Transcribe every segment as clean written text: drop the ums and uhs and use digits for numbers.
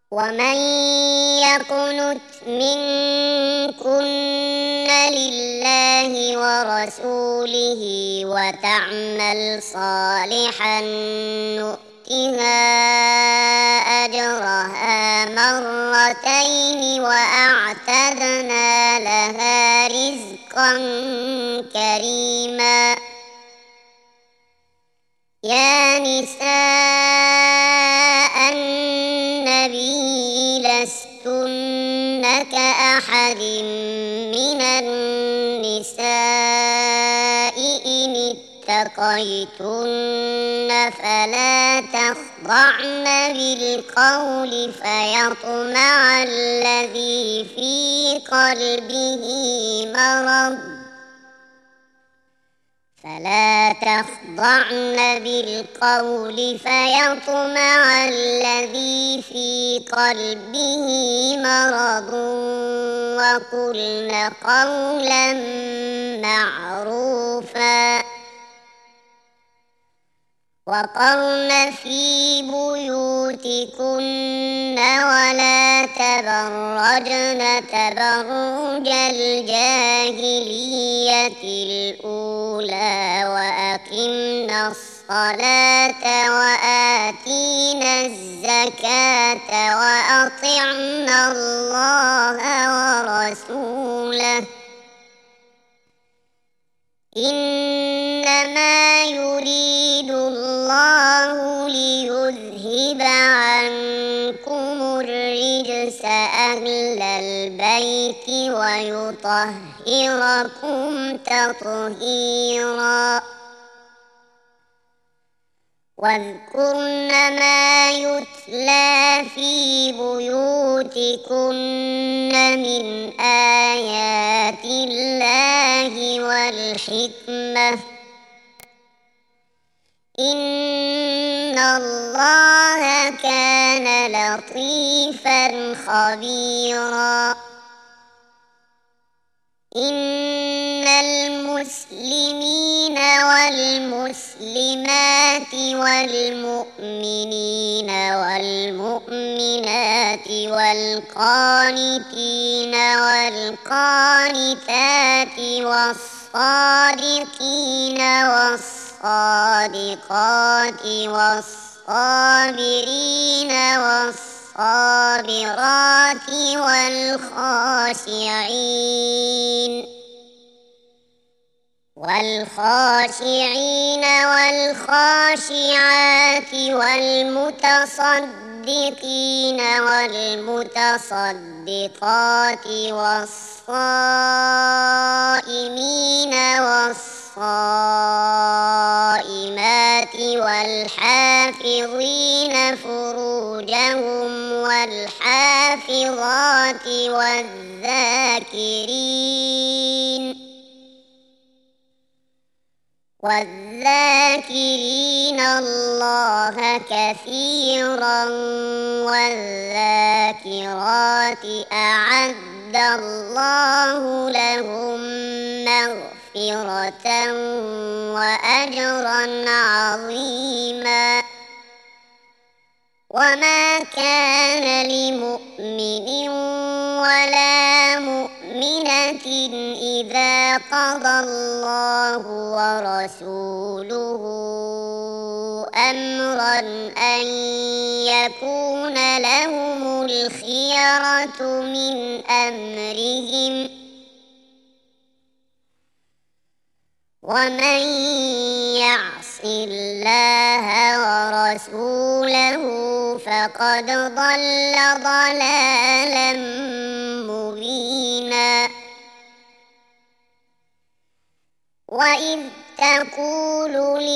ومن يقنت منكن لله ورسوله وتعمل صالحا نؤتها أجرها مرتين وأعتدنا لها رزقا كريما. يا نساء النبي لستن كأحد من النساء إن اتقيتن فلا تخضعن بالقول فيطمع الذي في قلبه مرض وقلن قولا معروفا. وقرن في بيوتكن ولا تبرجن تبرج الجاهلية الأولى وأقمنا الصلاة وآتينا الزكاة وأطعنا الله ورسوله إنما يريد الله ليذهب عنكم الرجس أهل البيت ويطهركم تطهيرا. واذكرن ما يتلى في بيوتكن من آيات الله والحكمة إن الله كان لطيفا خبيرا. إن المسلمين والمسلمات والمؤمنين والمؤمنات والقانتين والقانتات والصادقين والصادقات والصابرين والصابرات والخاشعين والخاشعات والمتصدقين والمتصدقات والصائمين والصائمات والحافظين فروجهم والحافظات والذاكرين الله كثيرا والذاكرات أعد الله لهم مغفرة وأجرا عظيما. وما كان لمؤمن ولا مؤمنة إذا قضى الله ورسوله أمرا أن يكون لهم الخيرة من أمرهم ومن يعص الله ورسوله فقد ضل ضلالا مبينا. وإذ تقول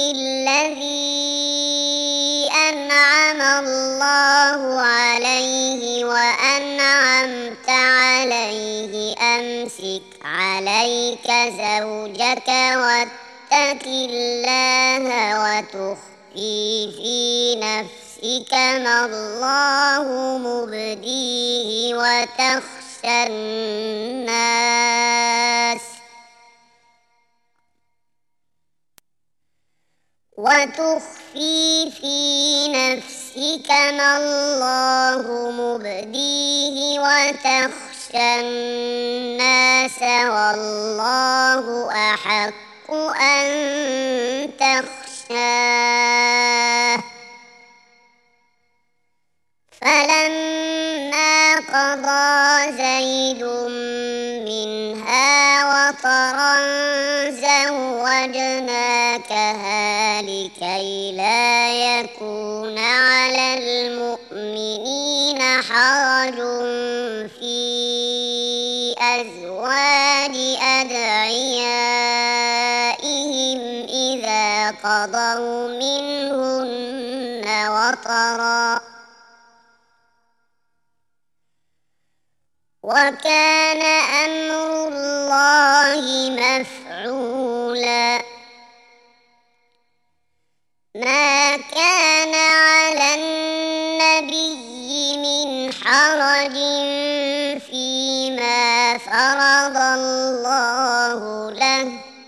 للذي أنعم الله عليه وأنعمت عليه أمسك عليك زوجك واتق الله وتخفي في نفسك ما الله مبديه وتخشى الناس وتخشى الناس والله أحق أن تخشاه. فلما قضى زيد منها وطرا زوجناكها لكي لا يكون على المؤمنين حرج في أزواج أدعيائهم إذا قضوا منهن وطرا، وكان أمر الله مفعولا. ما كان على النبي من حرج فيما فرض الله له،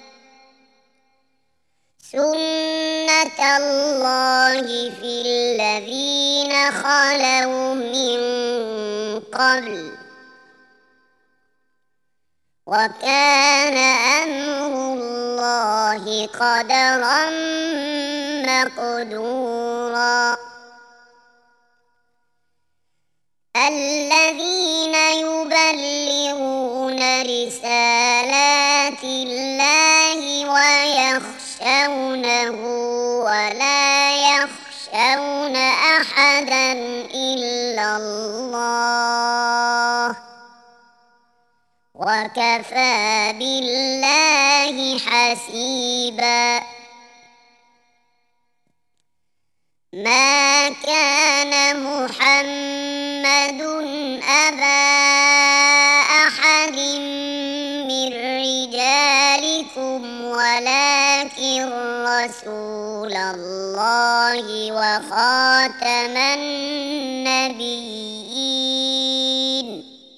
سنة الله في الذين خلوا من قبل، وكان أمر الله قدرا مقدورا. الذين يبلغون رسالات الله ويخشونه ولا يخشون أحدا إلا الله، وكفى بالله حسيبا. ما كان محمد أبا أحد من رجالكم ولكن رسول الله وخاتم النبيين،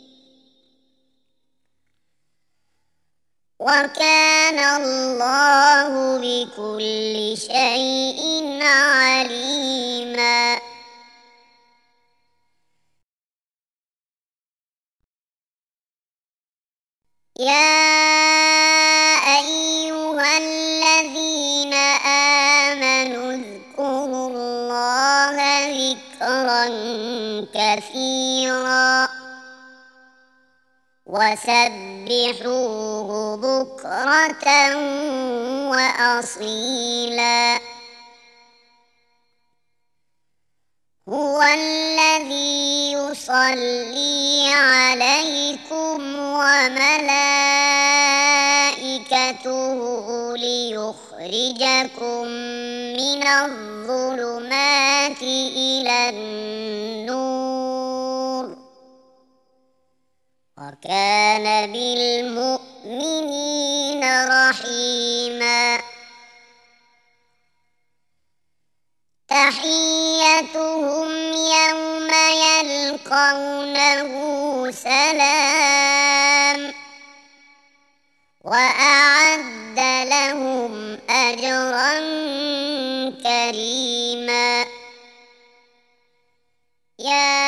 وكان الله بكل شيء عليما. يا أيها الذين آمنوا اذكروا الله ذكرا كثيرا وسبحوه بكرة وأصيلا. هو الذي يصلي عليكم وملائكته ليخرجكم من الظلمات إلى النور، وكان بالمؤمنين رحيما. تحيتهم يوم يلقونه سلام، وأعد لهم أجرا كريما. يا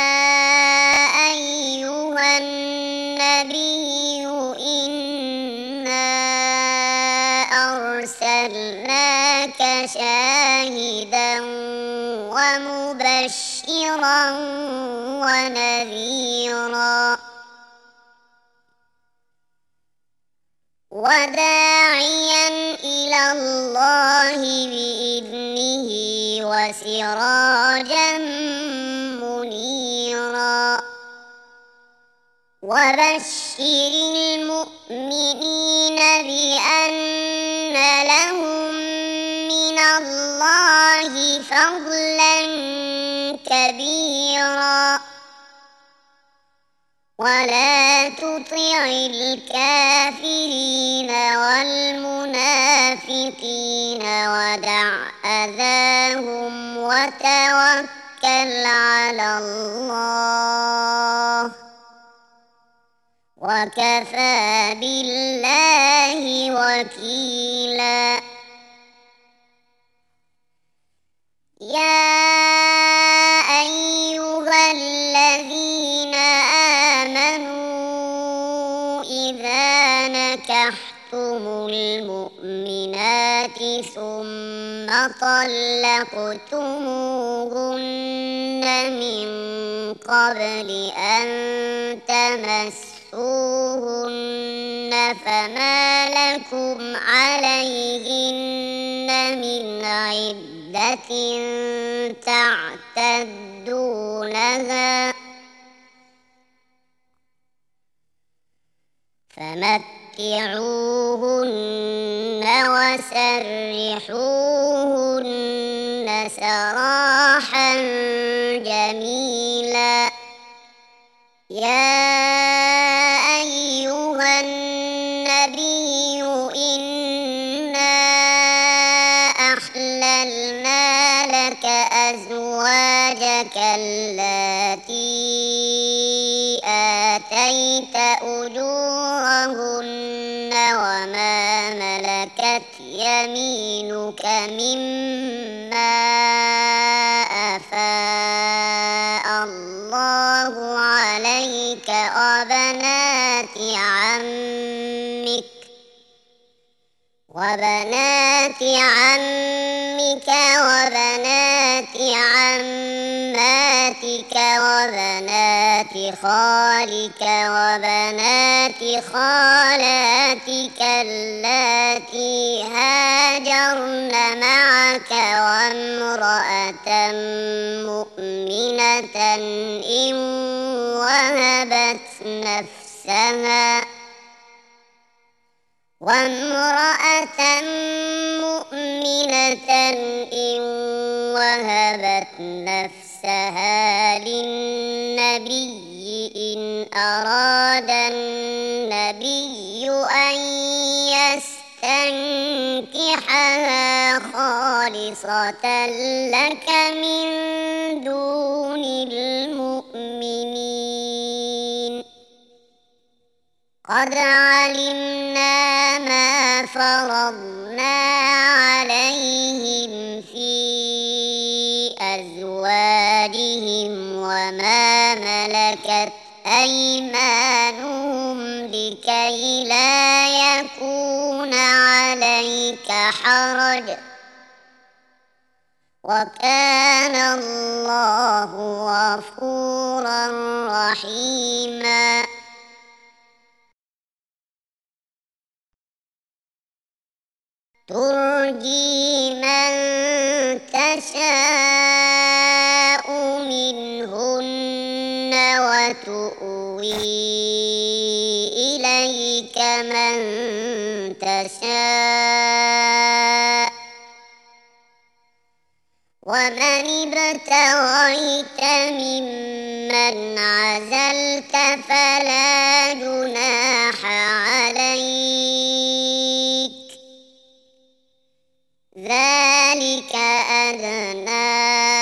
أيها النبي إنا أرسلناك شاهدا ومبشرا ونذيرا وداعيا إلى الله بإذنه وسراجا منيرا. وبشر المؤمنين بأن لهم من الله فضلا كبيرا، ولا تطع الكافرين والمنافقين ودع أذاهم وتوكل على الله، وكفى بالله وكيلا. يا أيها الذين المؤمنات ثم طلقتموهن من قبل أن تمسوهن فما لكم عليهن من عدة تعتدونها فمتعوهن وسرحوهن سراحا جميلا. يا أيها النبي إنا أحللنا لك أزواجك اللاتي آتيت أجورهن وما ملكت يمينك مما أفاء الله عليك وبنات عمك وبنات عماتك وبنات خالك وبنات خالاتك اللاتي هاجرن معك وامرأة مؤمنة إن وهبت نفسها للنبي إن أراد النبي أن يستنكحها خالصة لك من دون المؤمنين. قد علمنا ما فرضنا عليهم في أزواجهم وما ملكت أيمانهم لكي لا يكون عليك حرج وكان الله غفورا رحيما. ترجي من تشاء منهن وتؤوي إليك من تشاء ومن ابتغيت ممن عزلت فلا جناح عليك ذلك أدنى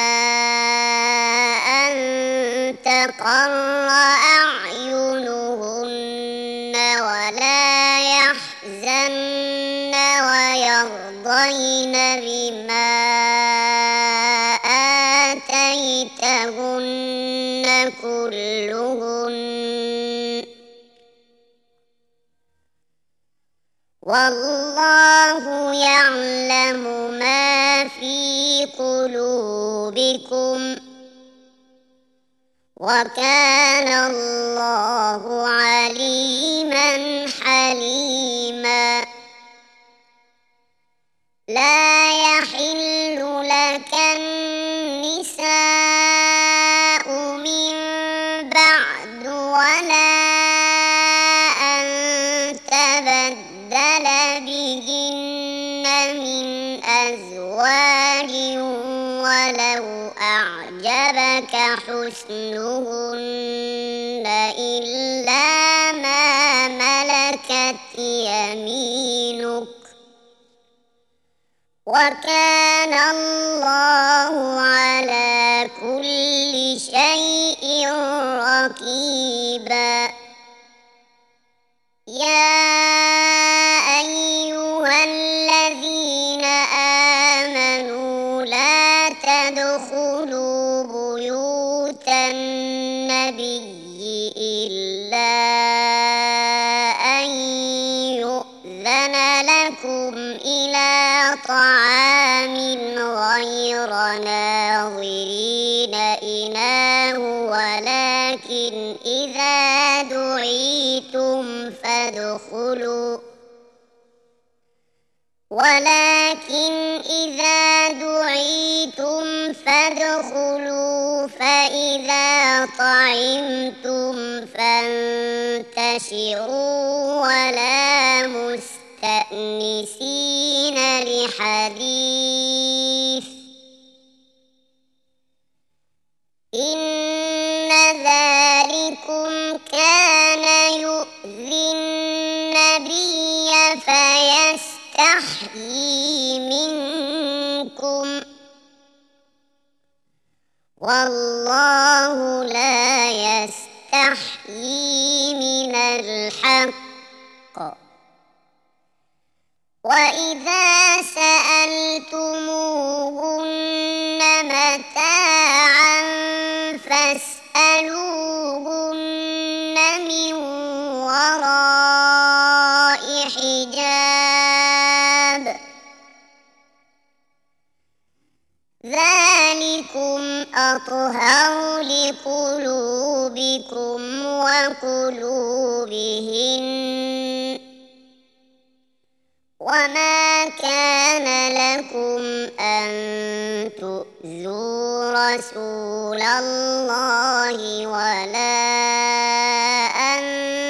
أن تقر أعينهن ولا يحزن ويرضين بما آتيتهن كلهن والله يعلم ما في قلوبكم وكان الله عليما حليما. لا يحل لك النساء من بعد ولا أن تبدل بهن من أزواج ولو أعجبك حسنهن إلا ما ملكت يمينك وكان الله على كل شيء رقيبا. يا أيها الذين آمنوا لا تدخلوا بيوت النبي إلا أن يؤذن ولكن إذا دعيتم فادخلوا فإذا طعمتم فانتشروا ولا مستأنسين لحديث إن ذلكم كان يؤذي النبي فيستحيي منكم والله لا يستحيي من الحق وإذا سألتموهن متاعا فاسألوهن من وراء حجاب ذلكم أطهر لقلوبكم وقلوبهن وما كان لكم أن تؤذوا رسول الله ولا أن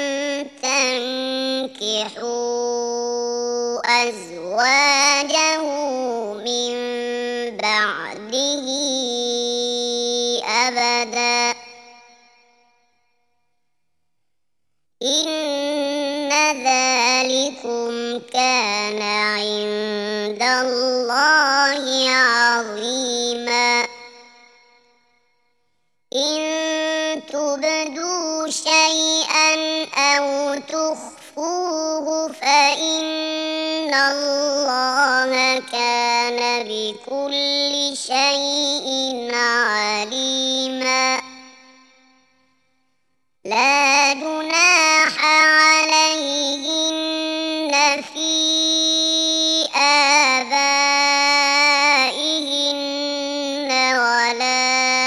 تنكحوا أزواجه من بعده أبدا إن ذلكم كان عند الله عظيما إن تبدوا شيئا أو تخفوه فإن الله كان بكل شيء عليما لا جناح عليهن في آبائهن ولا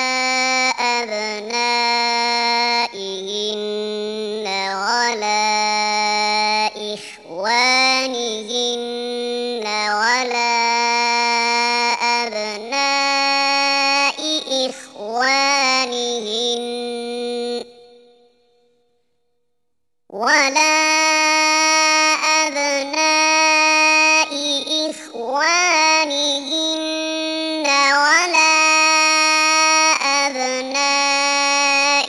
أبنائهن ولا إخوانهن ولا أبناء إخوانهن ولا أبناء إخوانهن ولا أبناء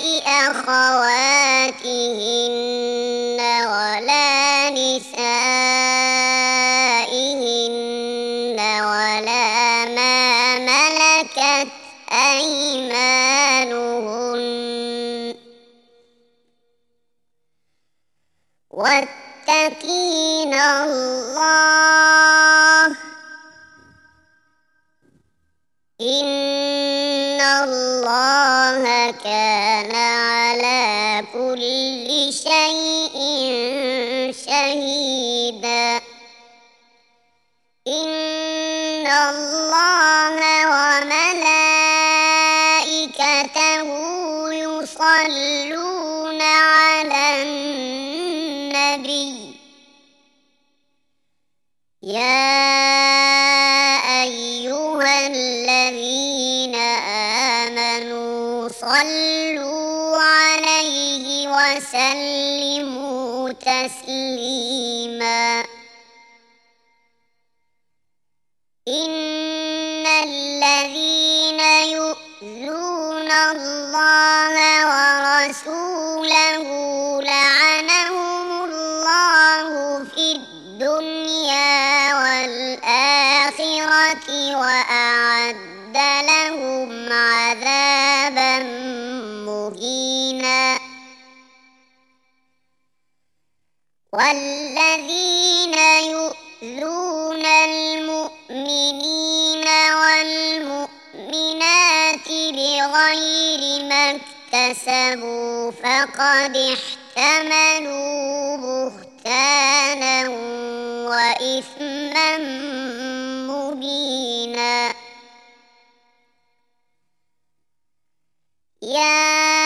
أخواتهن ولا نسائهن ولا ما ملكت أيمانهن واتقين الله إن الله كان على كل شيء شهيدا إن الله وملائكته يصلون على النبي يا أيها الذين آمنوا صلوا عليه وسلموا تسليما إن الذين يؤذون الله ورسوله لعنهم الله في الدنيا والآخرة وأعد لهم عذابا مهينا والذين يؤذون المؤمنين والمؤمنات بغير ما اكتسبوا فقد احتملوا بهتانا وإثما مبينا يا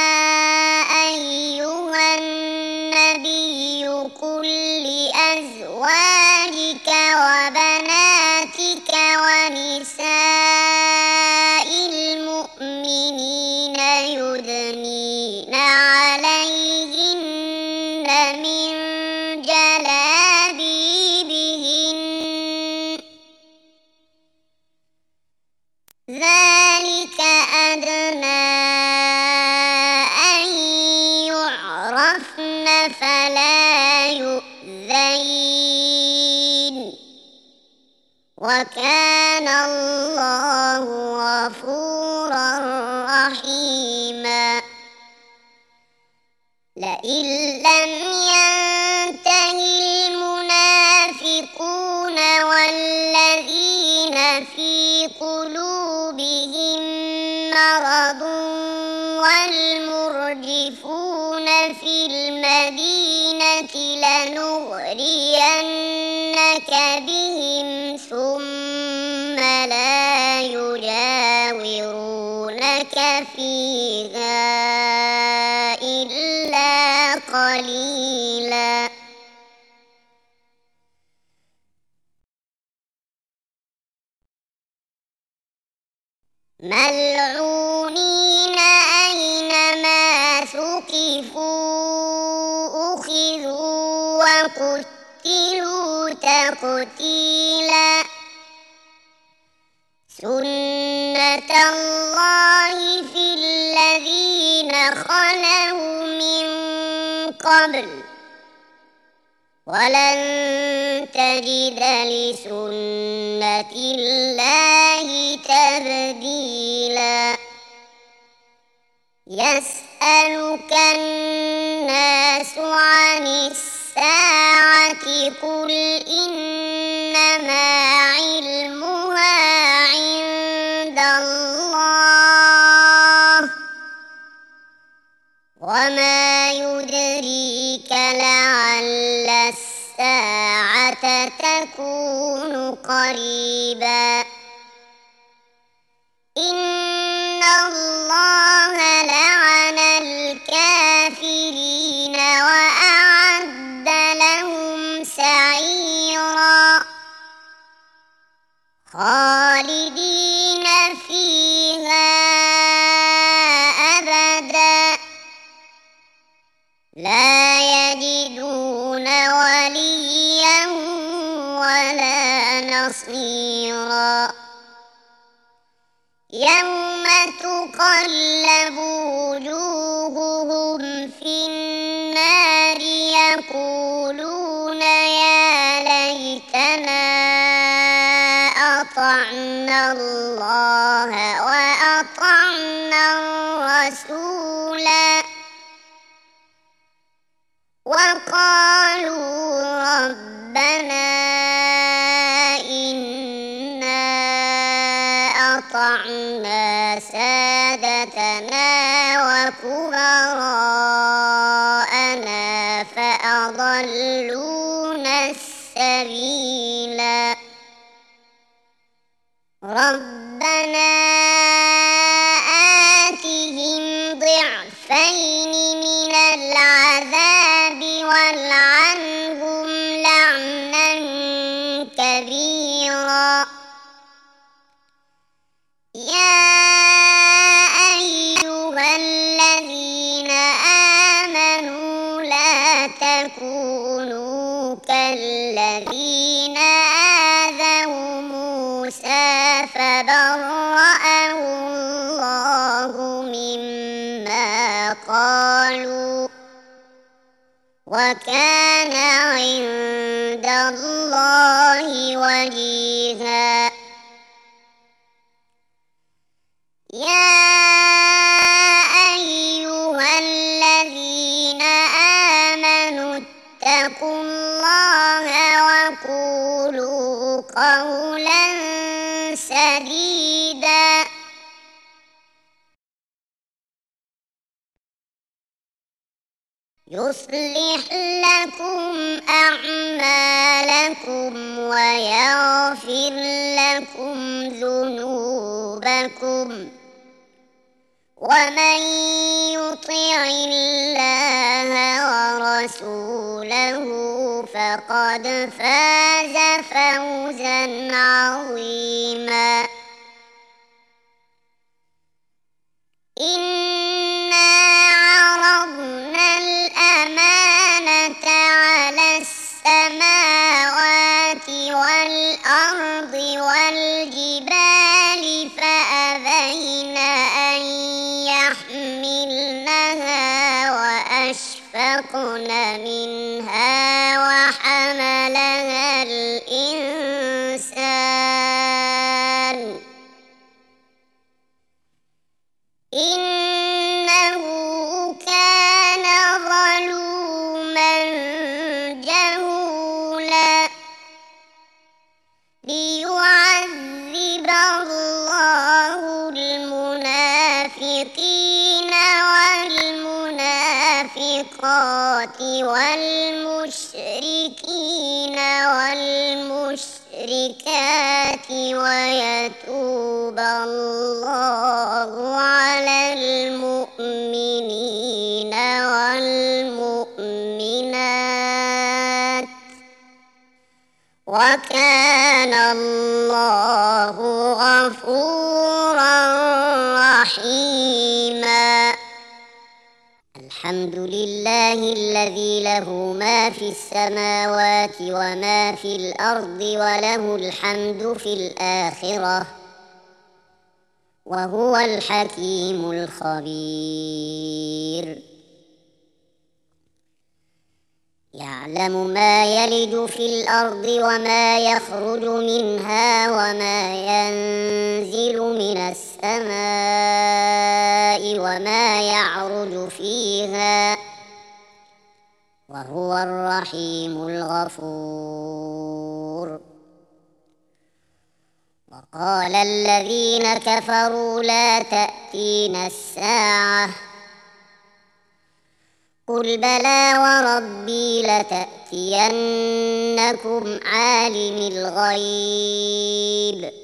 لئن لم ينته المنافقون والذين في قلوبهم مرض والمرجفون في المدينة لنغرينك بهم ثم لا يجاورونك فيها إلا قليلا ملعونين أينما ثقفوا أخذوا وقتلوا تقتيلا سنة الله في الذين خلوا من قبل ولن تجد لسنة الله تبديلا يسألك الناس عن الساعة قل إنما علمها عند الله وما يدريك لعل الساعة تكون قريبا إن الله لعن الكافرين وأعد لهم سعيرا خالدين فيها أبدا لا يجدون وليا ولا نصيرا يوم تقلب وجوههم في النار يقولون يا ليتنا أطعنا الله وأطعنا الرسولا وقالوا ربنا إنا أطعنا سادتنا وكبراءنا فأضلونا السبيلا ربنا آتهم ضعفين من العذاب والعنهم لعنا كبيرا يا أيها الذين آمنوا لا تكونوا كالذين آذوا موسى فبرأه الله مما قالوا وكان عند الله وجيها يا أيها الذين آمنوا اتقوا الله وقولوا قولا سديدا يصلح لكم أعمالكم ويغفر لكم ذنوبكم ومن يطع الله ورسوله فقد فاز فوزا عظيما إنا عرضنا الأمانة على السماوات والأرض والجبال فأبين أن يحملنها وأشفقن منها وحملها الإنسان إنه كان ظلوما والموبقات والمشركين والمشركات ويتوب الله على المؤمنين والمؤمنات وكان الله غفورا رحيما. الحمد لله الذي له ما في السماوات وما في الأرض وله الحمد في الآخرة وهو الحكيم الخبير. يعلم ما يلج في الأرض وما يخرج منها وما ينزل من السماء وما يعرج فيها وهو الرحيم الغفور. وقال الذين كفروا لا تأتينا الساعة قل بلى وربي لتأتينكم عالم الغيب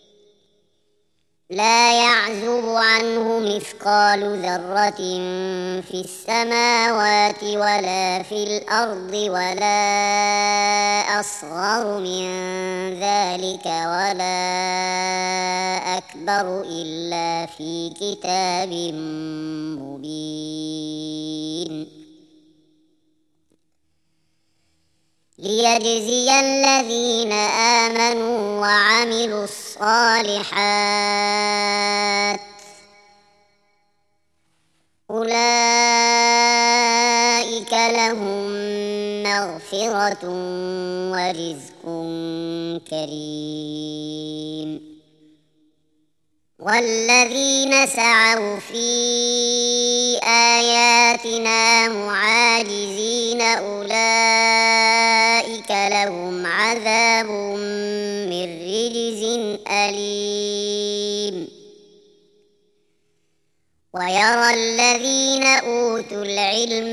لا يعزب عنه مثقال ذرة في السماوات ولا في الأرض ولا أصغر من ذلك ولا أكبر إلا في كتاب مبين ليجزي الذين آمنوا وعملوا الصالحات أولئك لهم مغفرة ورزق كريم. والذين سعوا في آياتنا معاجزين أولئك لهم عذاب من رجز أليم. ويرى الذين أوتوا العلم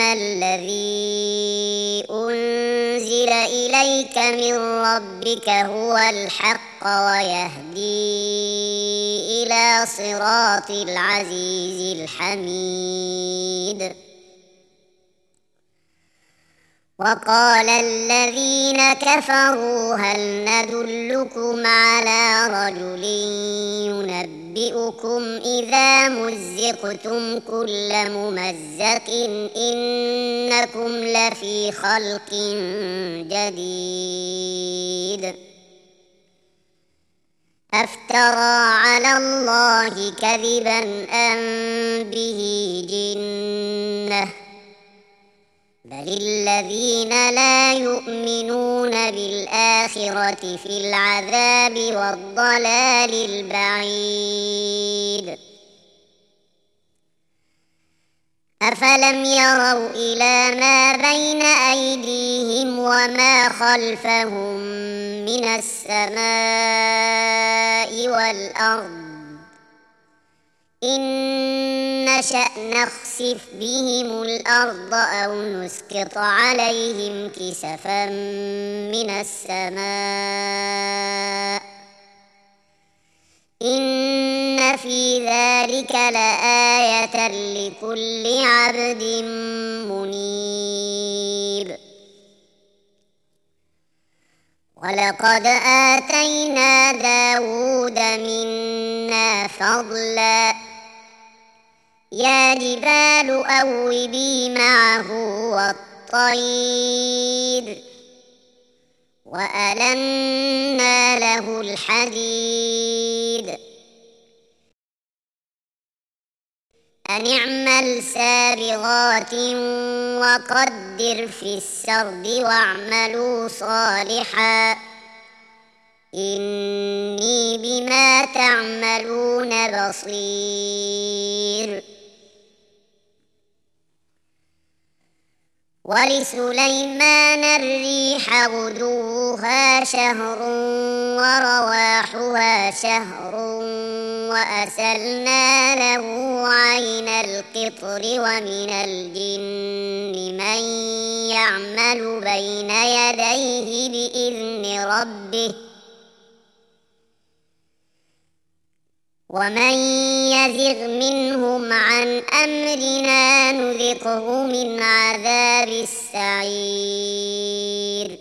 الذي أنزل إليك من ربك هو الحق ويهدي إلى صراط العزيز الحميد. وقال الذين كفروا هل ندلكم على رجل ينبئكم إذا مزقتم كل ممزق إنكم لفي خلق جديد أفترى على الله كذبا أم به جنة بل الذين لا يؤمنون بالآخرة في العذاب والضلال البعيد. أفلم يروا إلى ما بين أيديهم وما خلفهم من السماء والأرض إن نشأ نخسف بهم الأرض أو نسقط عليهم كسفا من السماء إن في ذلك لآية لكل عبد منيب. ولقد آتينا داود منا فضلا يا جبال أوبي معه والطير وألنا له الحديد أن اعمل سابغات وقدر في السرد واعملوا صالحا إني بما تعملون بصير. ولسليمان الريح غدوها شهر ورواحها شهر وأسلنا له عين القطر ومن الجن من يعمل بين يديه بإذن ربه ومن يزغ منهم عن أمرنا نذقه من عذاب السعير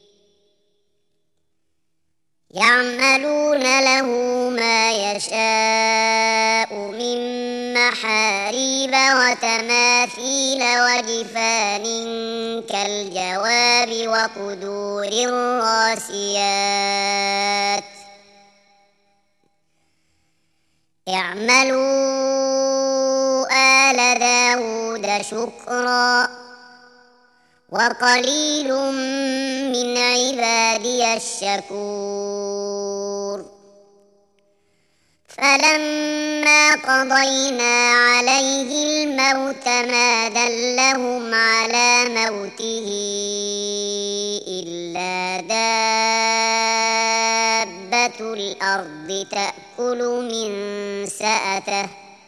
يعملون له ما يشاء من محاريب وتماثيل وجفان كالجواب وقدور الراسيات اعملوا آل داود شكرا وقليل من عبادي الشكور فلما قضينا عليه الموت ما دلهم على موته إلا دابة الأرض تأكل من سأته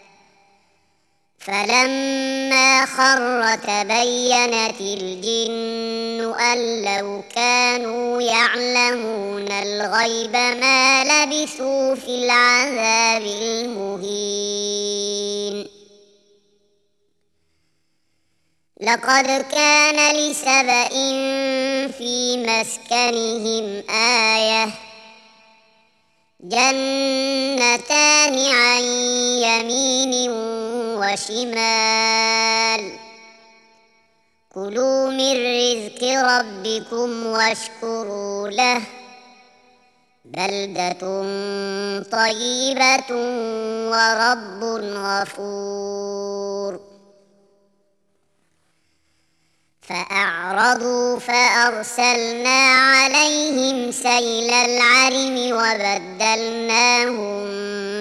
فلما خر تبينت الجن أن لو كانوا يعلمون الغيب ما لبثوا في العذاب المهين لقد كان لسبإ في مسكنهم آية جنتان عن يمين وشمال كلوا من رزق ربكم واشكروا له بلدة طيبة ورب غفور فأعرضوا فأرسلنا عليهم سيل العرم وبدلناهم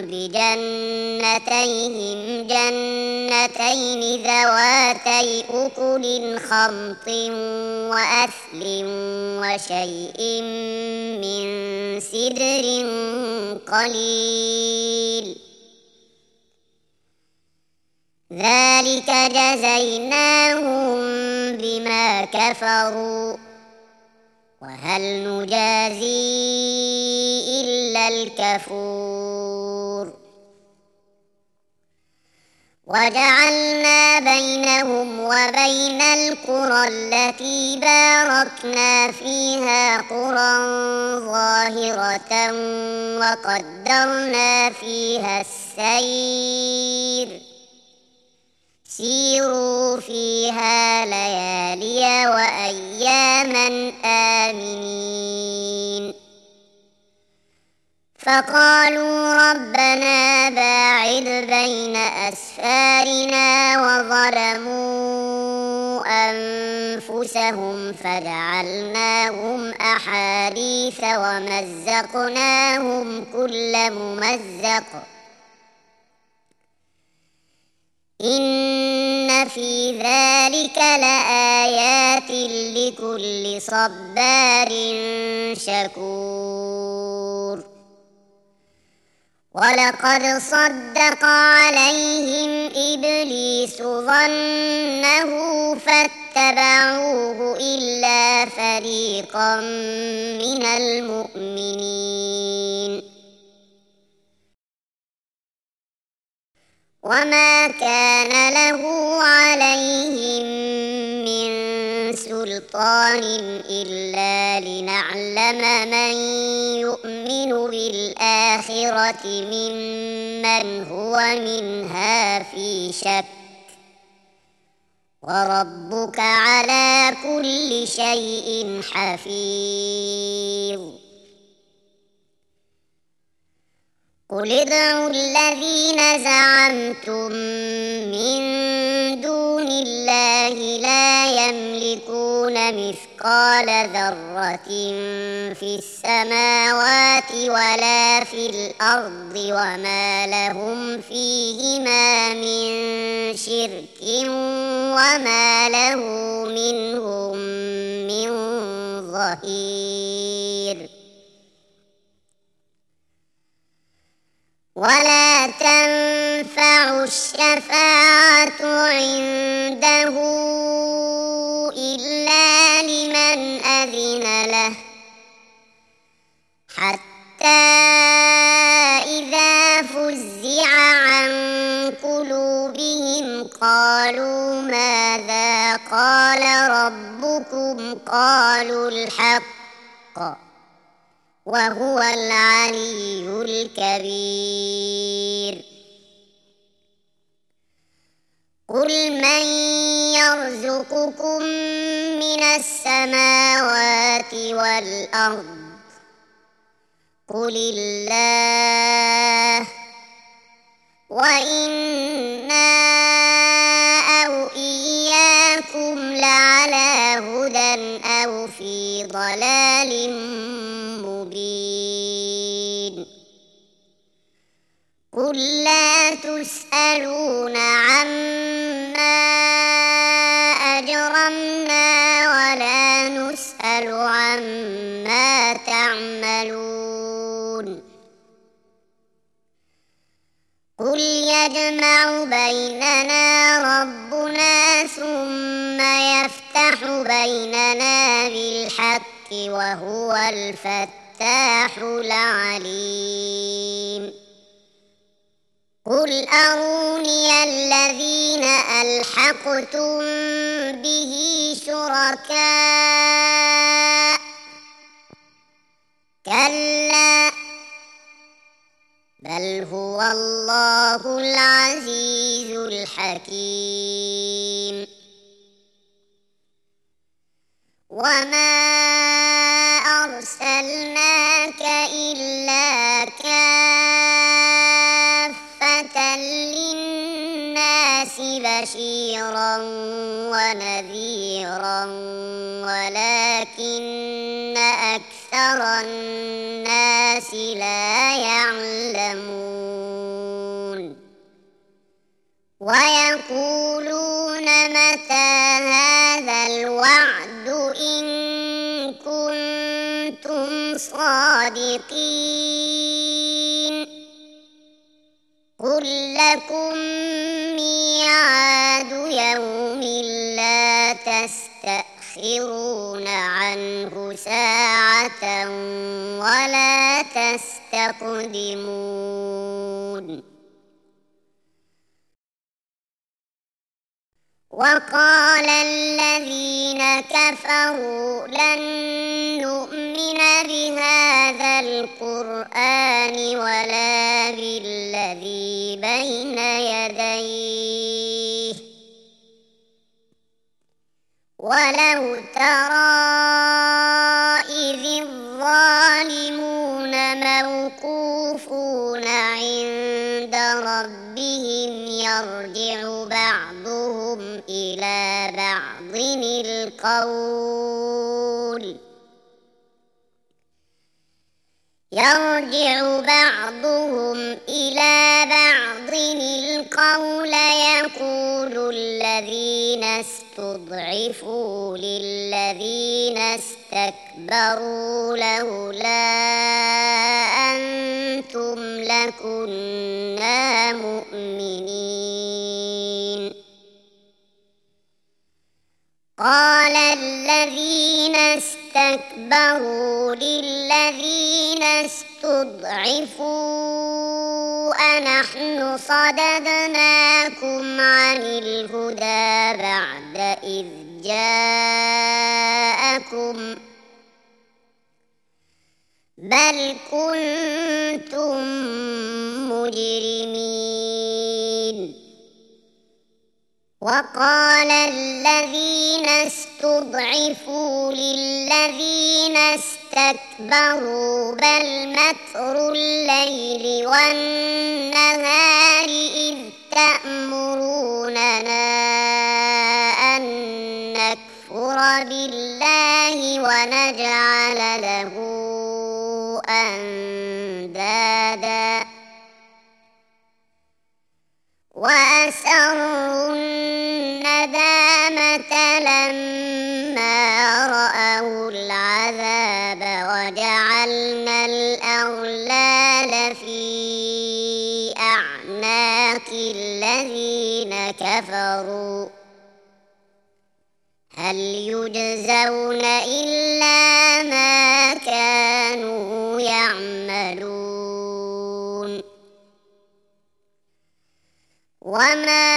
بجنتيهم جنتين ذواتي أكل خمط وأثل وشيء من سدر قليل ذلك جزيناهم بما كفروا وهل نجازي إلا الكفور وجعلنا بينهم وبين القرى التي باركنا فيها قرى ظاهرة وقدرنا فيها السير سيروا فيها ليالي وأياما آمنين فقالوا ربنا باعد بين أسفارنا وظلموا أنفسهم فجعلناهم أحاديث ومزقناهم كل ممزق إن في ذلك لآيات لكل صبار شكور ولقد صدق عليهم إبليس ظنه فاتبعوه إلا فريقا من المؤمنين وما كان له عليهم من سلطان إلا لنعلم من يؤمن بالآخرة ممن هو منها في شك وربك على كل شيء حفيظ قل ادعوا الذين زعمتم من دون الله لا يملكون مثقال ذرة في السماوات ولا في الأرض وما لهم فيهما من شرك وما له منهم من ظهير. ولا تنفع الشفاعة عنده إلا لمن أذن له حتى إذا فزع عن قلوبهم قالوا ماذا قال ربكم قالوا الحق وهو العلي الكبير. قل من يرزقكم من السماوات والأرض قل الله وإنا أو إياكم لعلى هدى أو في ضلال مبين. قل لا تسألون عما أجرمنا ولا نسأل عما تعملون. قل يجمع بيننا ربنا ثم يفتح بيننا بالحق وهو الفتاح العليم. قل أروني الذين ألحقتم به شركاء كلا بل هو الله العزيز الحكيم. وما أرسلناك إلا كافة للناس بشيرا ونذيرا ولكن أكثر الناس لا يعلمون. ويقولون متى هذا الوعد إن كنتم صادقين. قل لكم ميعاد يوم لا تستأخرون عنه ساعة ولا تستقدمون. وقال الذين كفروا لن نؤمن بهذا القرآن ولا بالذي بين يديه ولو ترى إذ الظالمون موقوفون عند ربهم يرجع بعضهم إلى بعض القول يقول الذين استضعفوا للذين استكبروا لولا أنتم لكنا مؤمنين. قال الذين استكبروا للذين استضعفوا أنحن صددناكم عن الهدى بعد إذ جاءكم بل كنتم مجرمين. وقال الذين استضعفوا للذين استكبروا بل مكر الليل والنهار إذ تأمروننا أن نكفر بالله ونجعل له أندادا وأسروا الندامة لما رأوا العذاب وجعلنا الأغلال في أعناق الذين كفروا هل يجزون إلا ما كانوا يعملون وما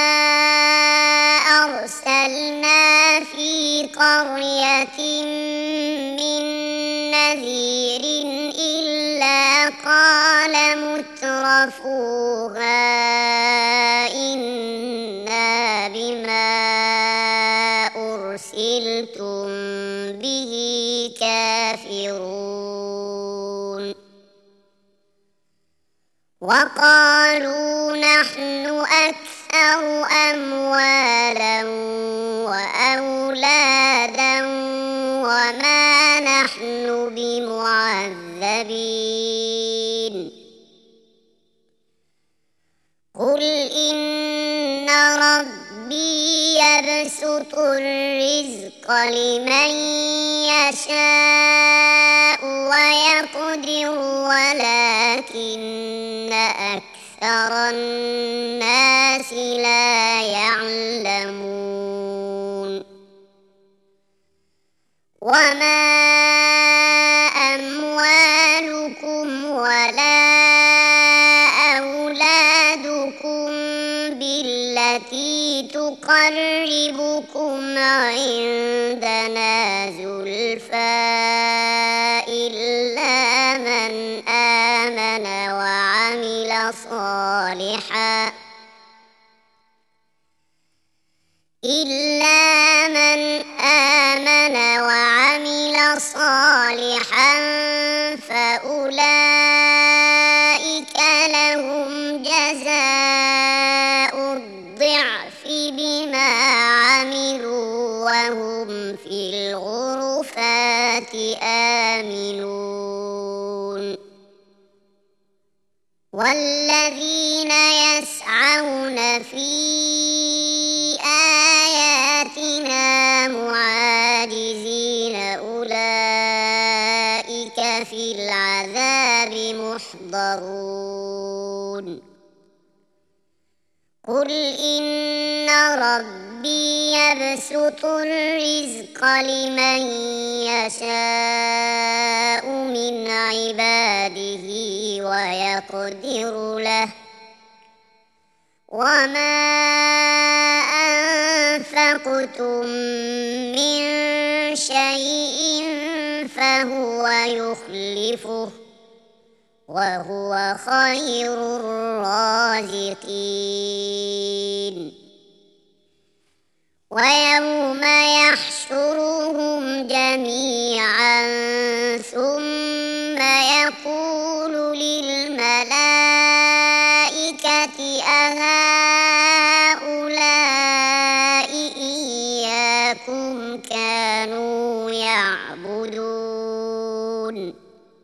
أرسلنا في قرية من نذير إلا قال مترفوها إنا بما أرسلتم به كافرون وقالوا نحن أكثر أموالا وأولادا وما نحن بمعذبين قل إن ربي يبسط الرزق لمن يشاء ويقدر ولكن أكثر الناس لا يعلمون وما أموالكم ولا أولادكم بالتي تقربكم عندنا زلفى إلا من آمن وعمل صالحا فأولئك لهم جزاء الضعف بما عملوا وهم في الغرفات آمنون والذين يسعون في آياتنا معاجزين أولئك في العذاب محضرون قل إن ربي يبسط الرزق لمن يشاء من عباده ويقدر له وما أنفقتم من شيء فهو يخلفه وهو خير الرازقين ويوم يحشرهم جميعا ثم يقول للملائكة أهؤلاء إياكم كانوا يعبدون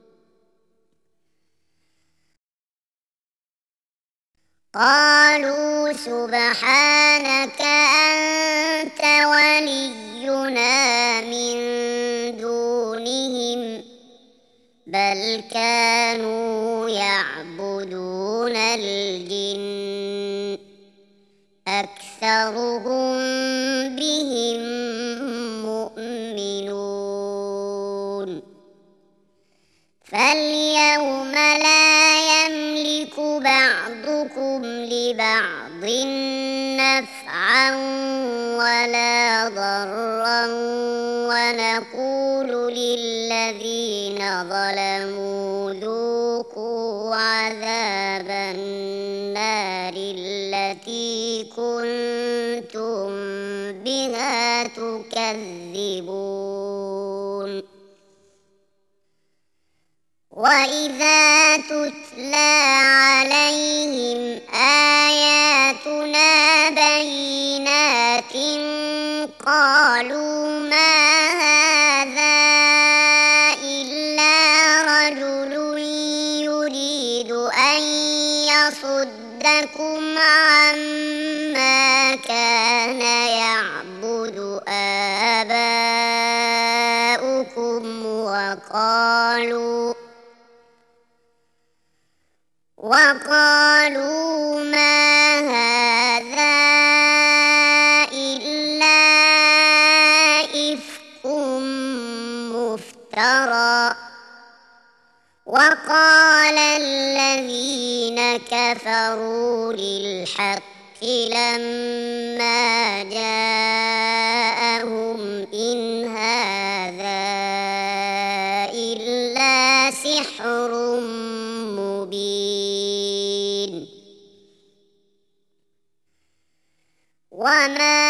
قالوا سبحانك أنت ولينا من دونهم بل كانوا يعبدون الجن أكثرهم بهم مؤمنون فاليوم لا يملك بعضكم لبعض نفعا ولا ضرا ونقول للذين ظلموا ذوقوا عذاب النار التي كنتم بها تكذبون وإذا تتلى عليهم آياتنا بينات قالوا ما وقالوا ما هذا إلا إفك مفترى. وقال الذين كفروا للحق لما جاءهم إن هذا إلا سحر مبين. وما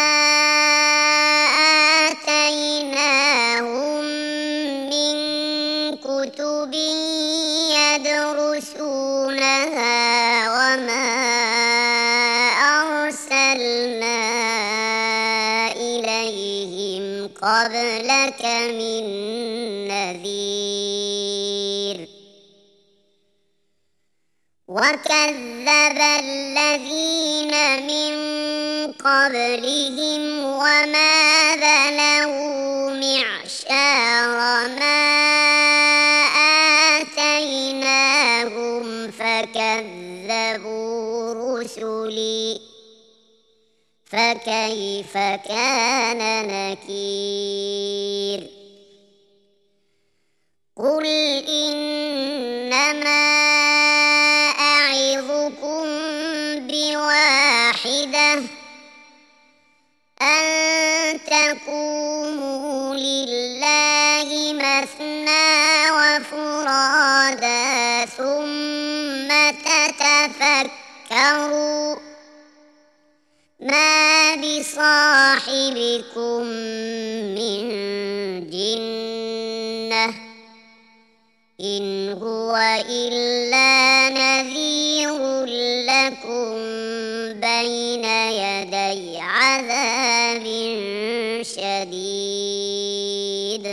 آتيناهم من كتب يدرسونها وما أرسلنا إليهم قبلك من نذير. وكذب الذين من قبلهم وما بلغوا معشار ما آتيناهم فكذبوا رسلي فكيف كان نكير. قل إنما أعظكم بواحدة أن تقوموا لله مثنى وفرادا ثم تتفكروا ما بصاحبكم من جنة إن هو إلا نذير لكم بين يدي عذاب شديد.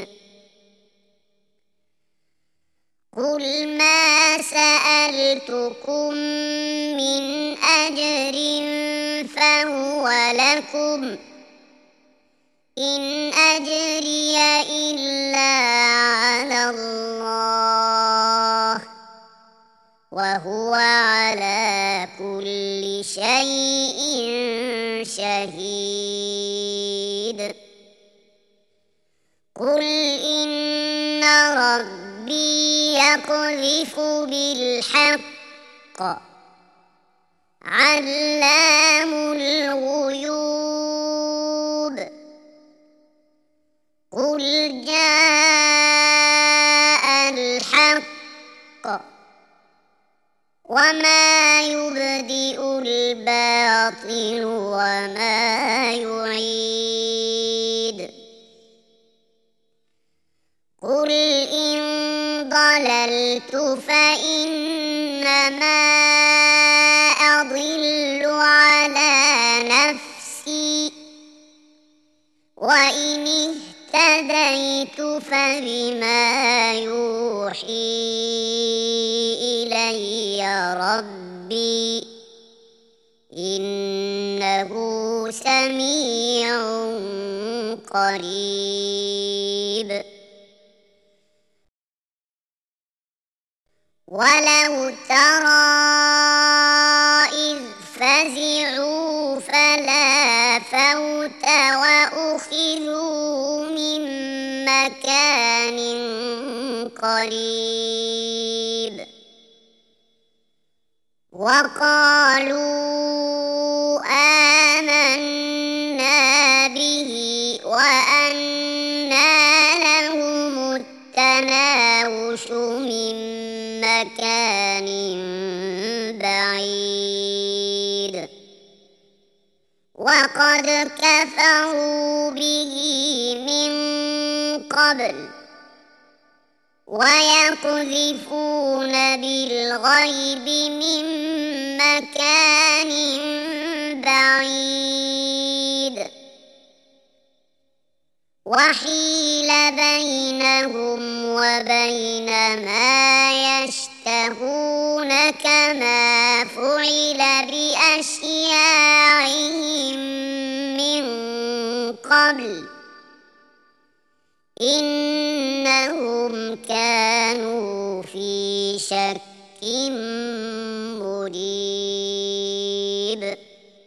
قل ما سألتكم من أجر فهو لكم إن أجري إلا على الله وهو على كل شيء شهيد. قل إن ربي يقذف بالحق علام الغيوب. قل جاء الحق وما يبدئ الباطل وما يعيد. قل إن ضللت فإنما أضل على نفسي وإن اهتديت فبما يوحي إلي ربي إنه سميع قريب. ولو ترى إذ فزعوا فلا فوت وأخذوا من مكان قريب وقالوا آمنا به وأنى لهم التناوش من مكان بعيد وقد كفروا به من قبل ويقذفون بالغيب من مكان بعيد وحيل بينهم وبين ما يشتهون كما فعل بأشياعهم من قبل إنهم كانوا في شك مريب.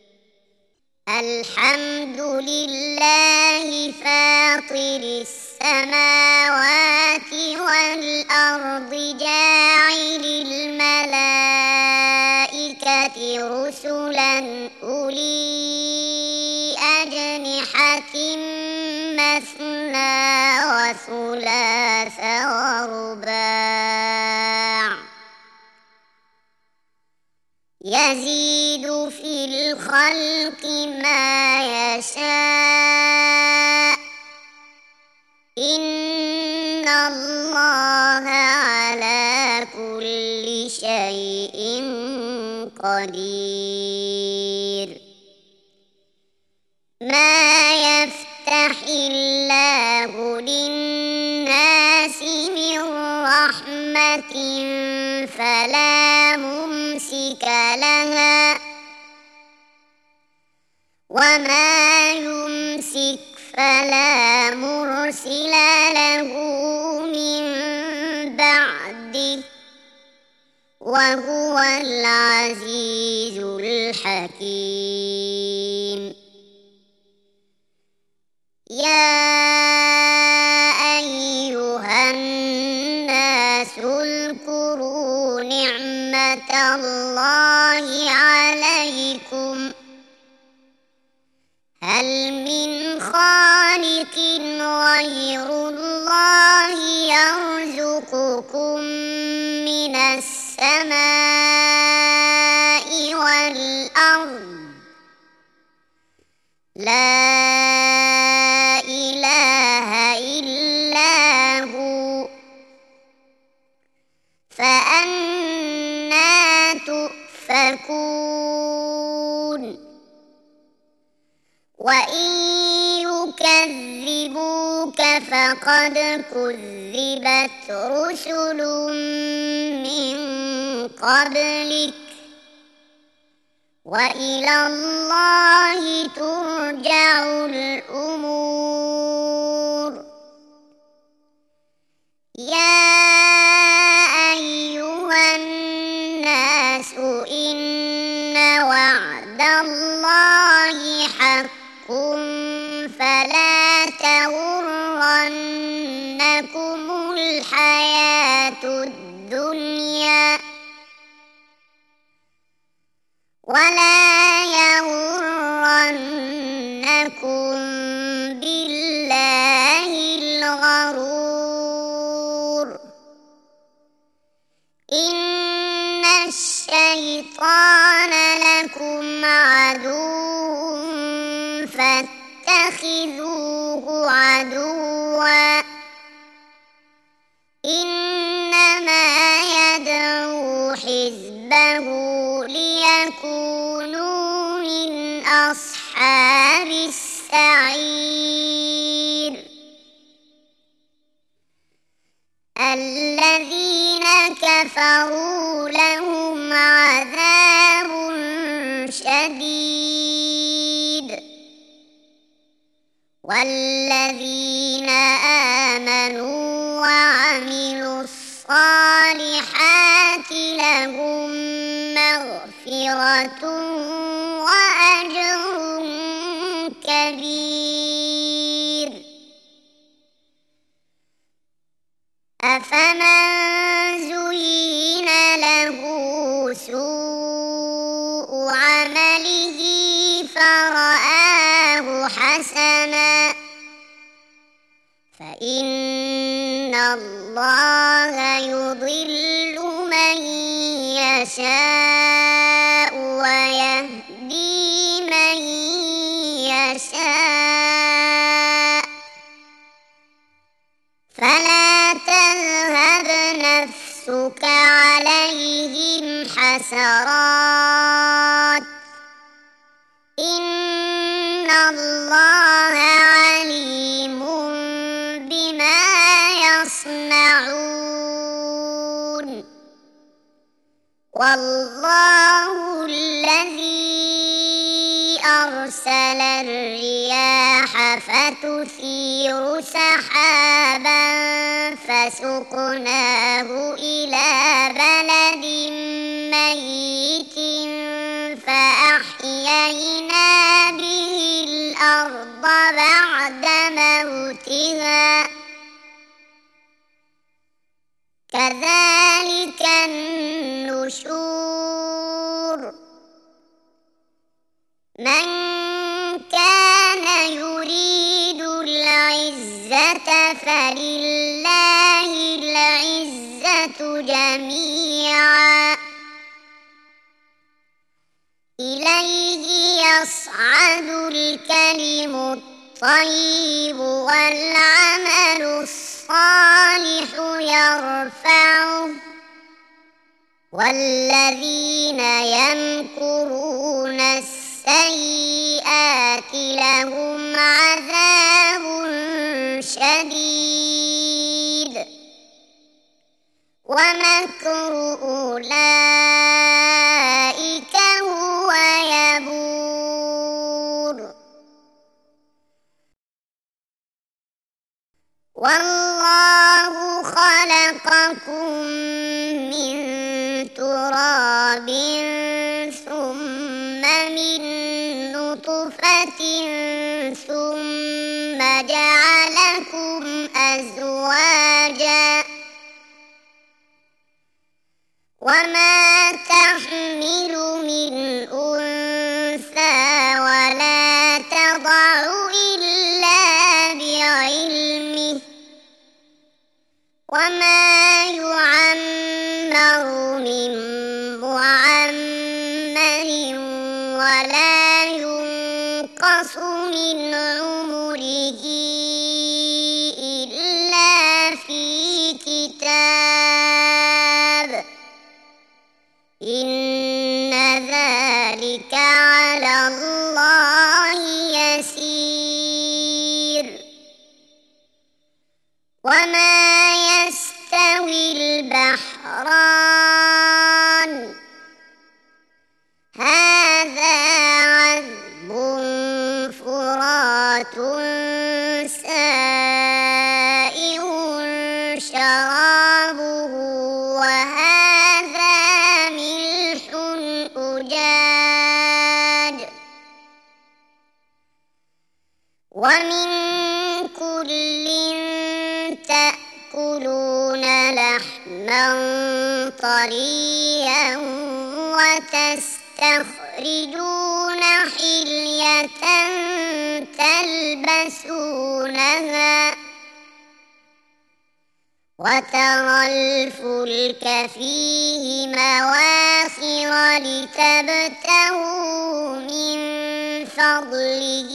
الحمد لله فاطر السماوات والأرض جاعل الملائكة رسلا أولي أجنحة مثنى وثلاث ورباع يزيد في الخلق ما يشاء إن الله على كل شيء قدير. ما يفتح الله للناس من رحمة فلا ممسك لها وما يمسك فلا مرسل له من بعده وهو العزيز الحكيم. يا أيها الناس اذكروا نعمة الله عليكم هل من خالق غير الله يرزقكم من السماء والأرض لا إله إلا هو فأنى تؤفكون. وإن يكذبوك فقد كذبت رسل من قبلك وإلى الله ترجع الأمور. يا أيها الناس إن وعد الله حق فلا تغرنكم الحياة الدنيا ولا يغرنكم بالله الغرور. إن الشيطان لكم عدو فاتخذوه عدوا إنما يدعو حزبه ليكونوا من أصحاب السعير. الذين كفروا لهم عذاب شديد والذين آمنوا وعملوا الصالحات لهم مغفرة وأجر كبير. أفمن زين له سوء عمله فرآه حسنا فإن الله يضل من يشاء ويهدي من يشاء فلا تذهب نفسك عليهم حسرات إن الله عليم بما يصنعون. والله الذي أرسل الرياح فتثير سحابا فسقناه إلى بلد ميت فأحيينا به الأرض بعد موتها كذلك النشور من كان يريد العزة فلله العزة جميعا إليه يصعد الكلم الطيب والعمل الصالح يرفعه والذين يمكرون السيئات لهم عذاب شديد ومكر أولئك هو يبور والله خلقكم من تراب ثم من نطفة ثم جعلكم أزواجا وما تحمل من أنثى ولا تضع إلا بعلمه وما يعمر من معمر ولا ينقص من عمره إلا في كتاب إن ذلك على الله يسير وما يستوي البحران هذا عذب فرات سائغ شرابه وهذا ملح أجاج ومن كل تأكلون لحما طريا وتستخرجون حلية تلبسونها وترى الفلك فيه مواخر لتبتغوا من فضله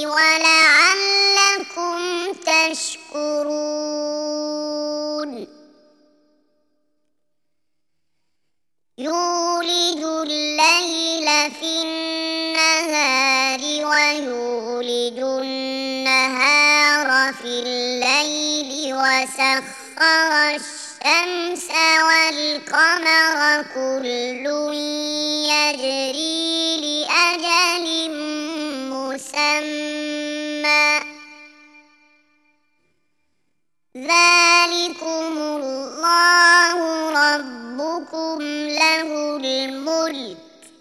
ولعلكم تشكرون يولج الليل في النهار ويولج النهار في الليل وسخر الشمس والقمر كل يجري لأجل مسمى ذلكم الله ربكم له الملك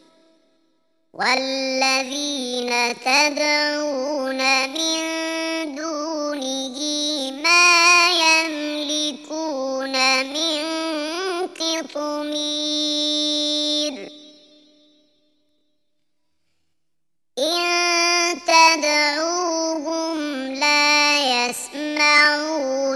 والذين تدعون من دونه ما يملكون من قطمير إن تدعوهم لا يسمعوا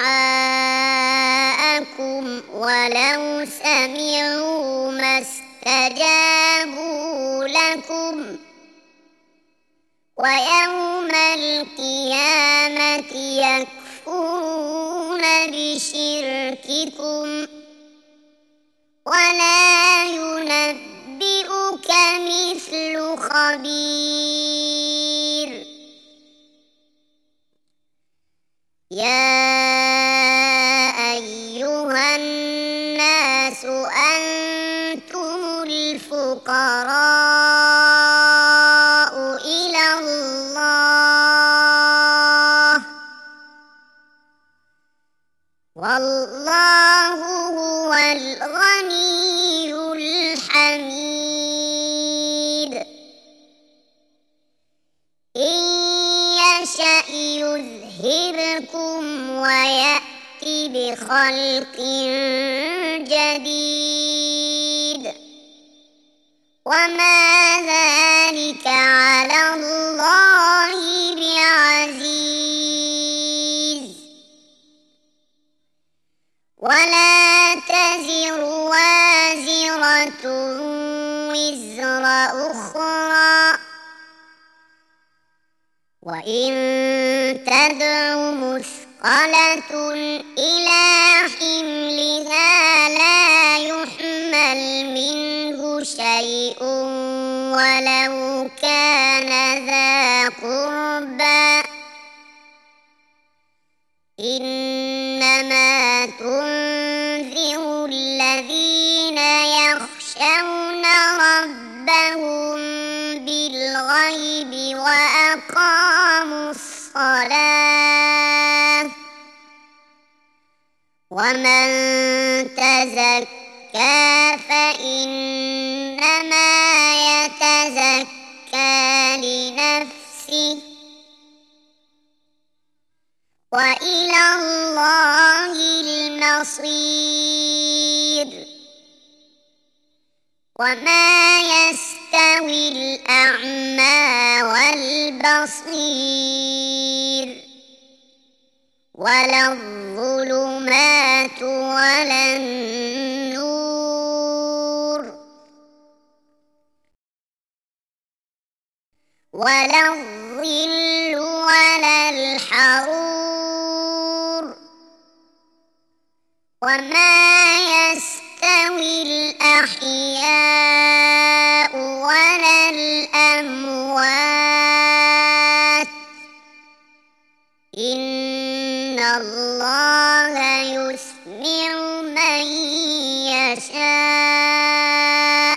دعاءكم ولو سمعوا ما استجابوا لكم ويوم القيامة يكفرون بشرككم ولا ينبئك مثل خبير يا أيها الناس أنتم الفقراء إلى الله والله هو الغني الحميد. إن يشأ يذهبكم ويأتي بخلق جديد وما ذلك على الله بعزيز. ولا تزر وازرة وزر أخرى وإن تدع مثقلة إلى حملها لا يحمل منه شيء ولو كان ذا قربى. إنما تنذر الذين يخشون ربهم بالغيب وأقاموا الصلاة. ومن تزكى فإنما يتزكى لنفسه وإلى الله المصير. وما يستوي الأعمى والبصير ولا الظلمات ولا النور ولا الظل ولا الحرور. وما يستوي الأحياء ولا الأموات. إن الله يسمع من يشاء.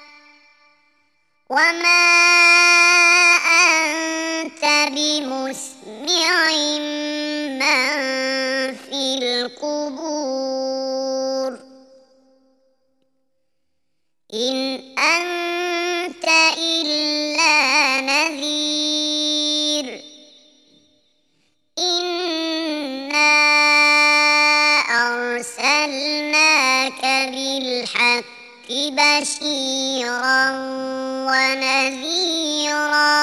وما أنت بمسمع من في القبور. إن أنت إلا نذير. إنا أرسلناك بالحق بشيرا ونذيرا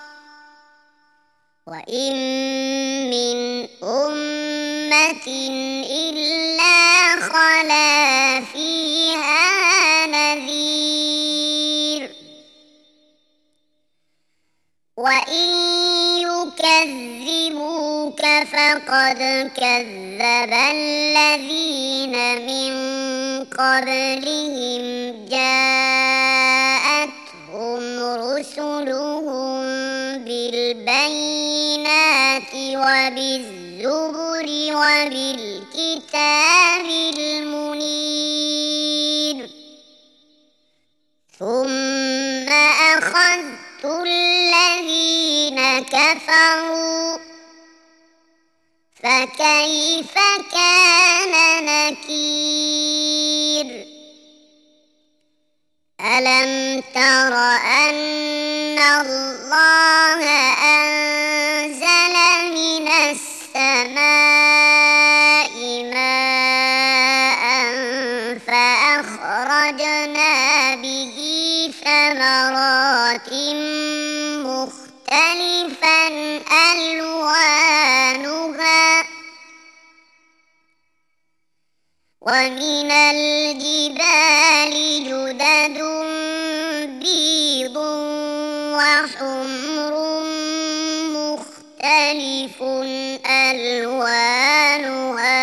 وإن من أمة إلا خلا فيها نذير. وإن يكذبوك فقد كذب الذين من قبلهم جاءتهم رسلهم بالبينات وبالزبر وبالكتاب المنير. ثم أخذت الذين كفروا فكيف كان نكير. ألم تر أن الله أنزل من السماء ماء فأخرجنا به ثمرات مختلفا ألوانها ومن الجبال جدد بيض وحمر مختلف ألوانها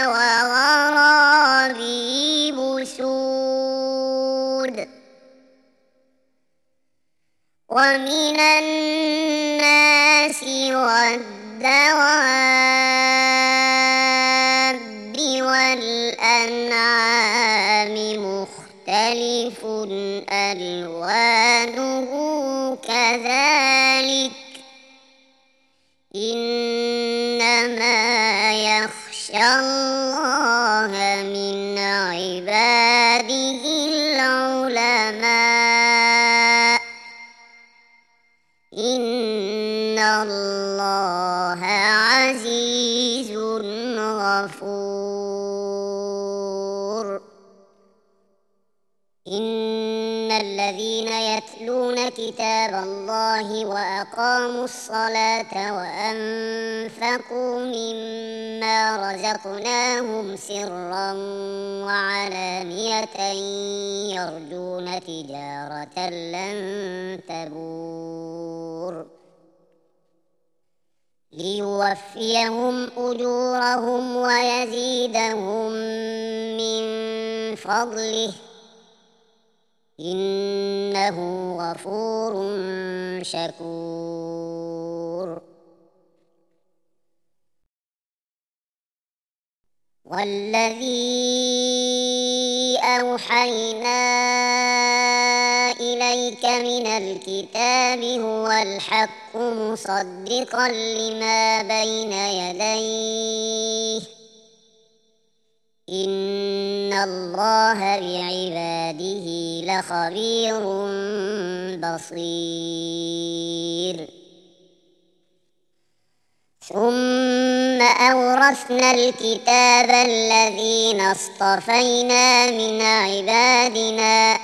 وغرابيب سود. ومن الناس والدواب والأنعام مختلف ألوانه كذلك إنما يخشى يخشى الله من عباده العلماء إن الله عزيز غفور إن الذين يتلون كتاب الله وأقاموا الصلاة وأنفقوا مما رزقناهم سرا وعلانية يرجون تجارة لن تبور ليوفيهم أجورهم ويزيدهم من فضله إنه غفور شكور والذي أوحينا إليك من الكتاب هو الحق مصدقا لما بين يديه إن الله بعباده لخبير بصير ثم أورثنا الكتاب الذين اصطفينا من عبادنا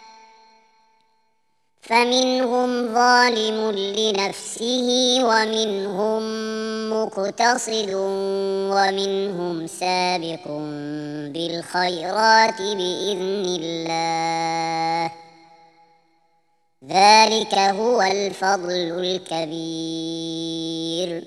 فمنهم ظالم لنفسه ومنهم مقتصد ومنهم سابق بالخيرات بإذن الله ذلك هو الفضل الكبير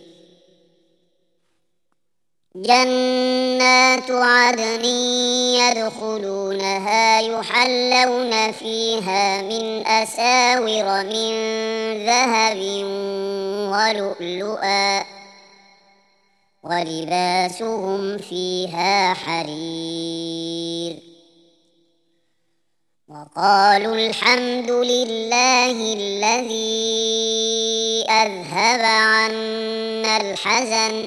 جنات عدن يدخلونها يحلون فيها من أساور من ذهب ولؤلؤا ولباسهم فيها حرير وقالوا الحمد لله الذي أذهب عنا الحزن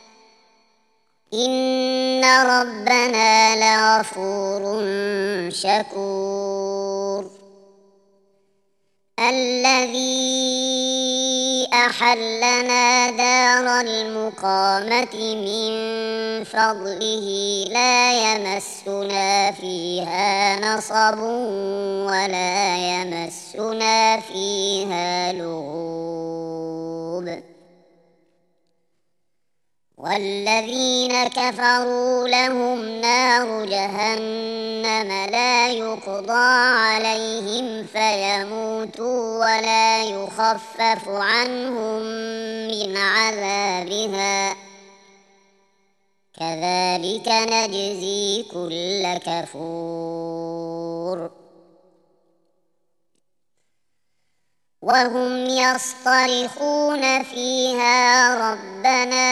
إن ربنا لغفور شكور الذي أحلنا دار المقامة من فضله لا يمسنا فيها نصب ولا يمسنا فيها لغوب والذين كفروا لهم نار جهنم لا يقضى عليهم فيموتوا ولا يخفف عنهم من عذابها كذلك نجزي كل كفور وهم يصطرخون فيها ربنا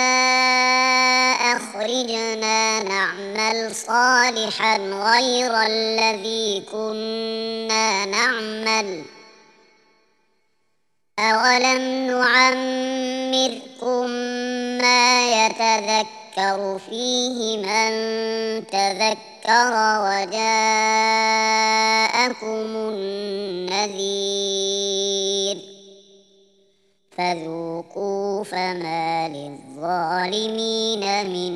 أخرجنا نعمل صالحا غير الذي كنا نعمل أولم نعمركم ما يتذكر فيه من تذكر وجاءكم النذير فذوقوا فما للظالمين من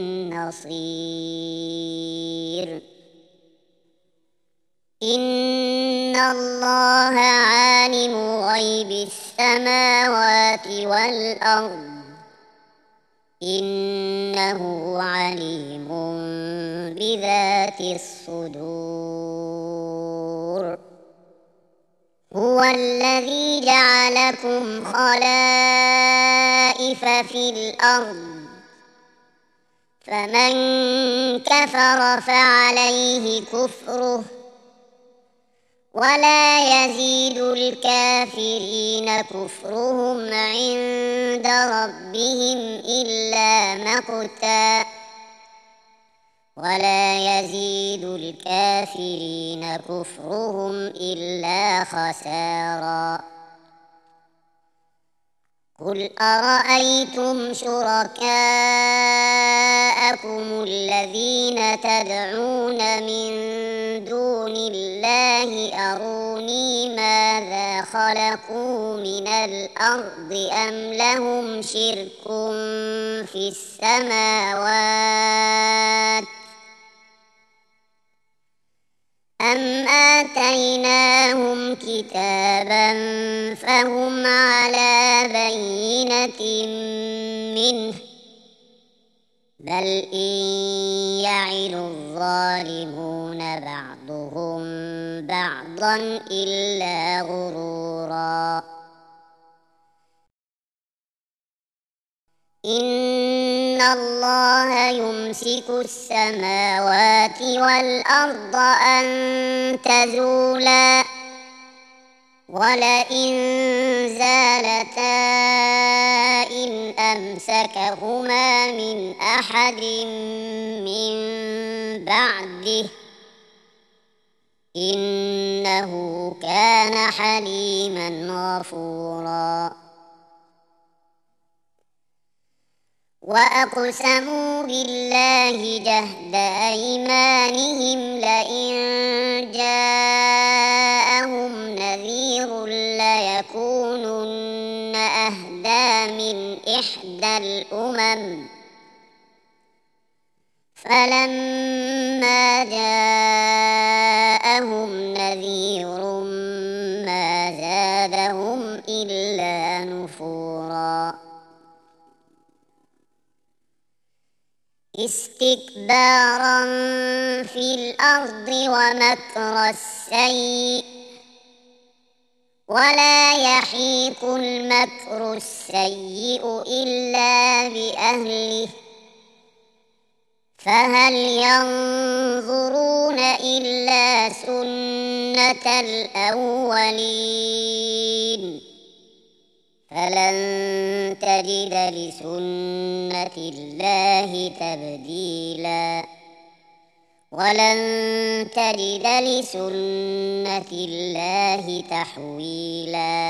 نصير إن الله عالم غيب السماوات والأرض إنه عليم بذات الصدور هو الذي جعلكم خلائف في الأرض فمن كفر فعليه كفره ولا يزيد الكافرين كفرهم عند ربهم إلا مقتا ولا يزيد الكافرين كفرهم إلا خسارا قل أرأيتم شركاءكم لكم الذين تدعون من دون الله أروني ماذا خلقوا من الأرض أم لهم شرك في السماوات أم آتيناهم كتابا فهم على بينة منه بل إن يعد الظالمون بعضهم بعضا إلا غرورا إن الله يمسك السماوات والأرض أن تزولا ولئن زالتا إن أمسكهما من أحد من بعده إنه كان حليما غفورا وأقسموا بالله جهد أيمانهم لئن جاءهم نذير ليكونن أهدى من إحدى الأمم فلما جاءهم نذير ما زادهم إلا نفورا استكبارا في الأرض ومكر السيء ولا يحيق المكر السيء إلا بأهله فهل ينظرون إلا سنة الأولين فلن تجد لسنة الله تبديلا ولن تجد لسنة الله تحويلا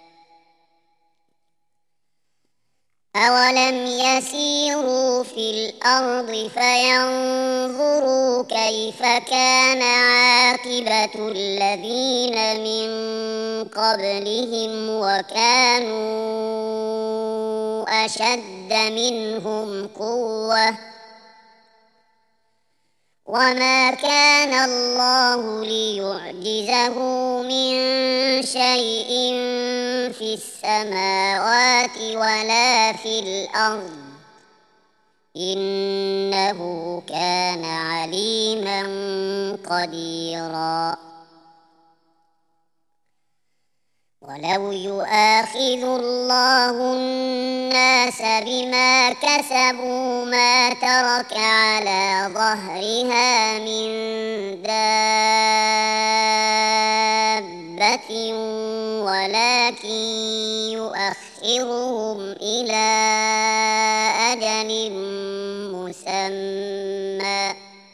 أولم يسيروا في الأرض فينظروا كيف كان عاقبة الذين من قبلهم وكانوا أشد منهم قوة وما كان الله ليعجزه من شيء في السماوات ولا في الأرض إنه كان عليما قديرا ولو يؤاخذ الله الناس بما كسبوا ما ترك على ظهرها من دابة ولكن يؤخرهم إلى أجل مسمى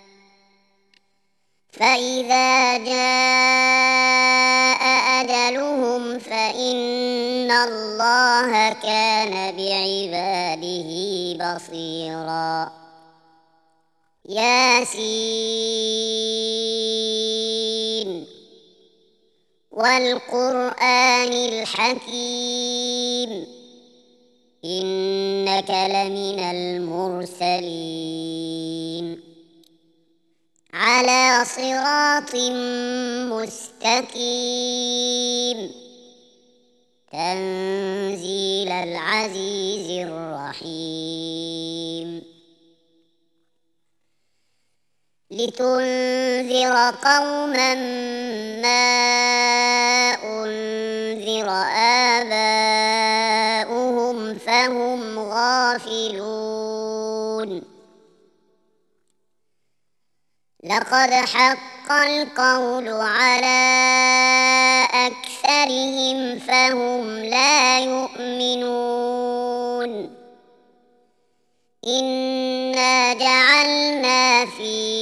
فإذا جاء أجلهم فإن الله كان بعباده بصيرا ياسين والقرآن الحكيم إنك لمن المرسلين على صراط مستقيم تنزيل العزيز الرحيم لتنذر قوما ما أنذر آباؤهم فهم غافلون لقد حق القول على أكثرهم فهم لا يؤمنون إنا جعلنا في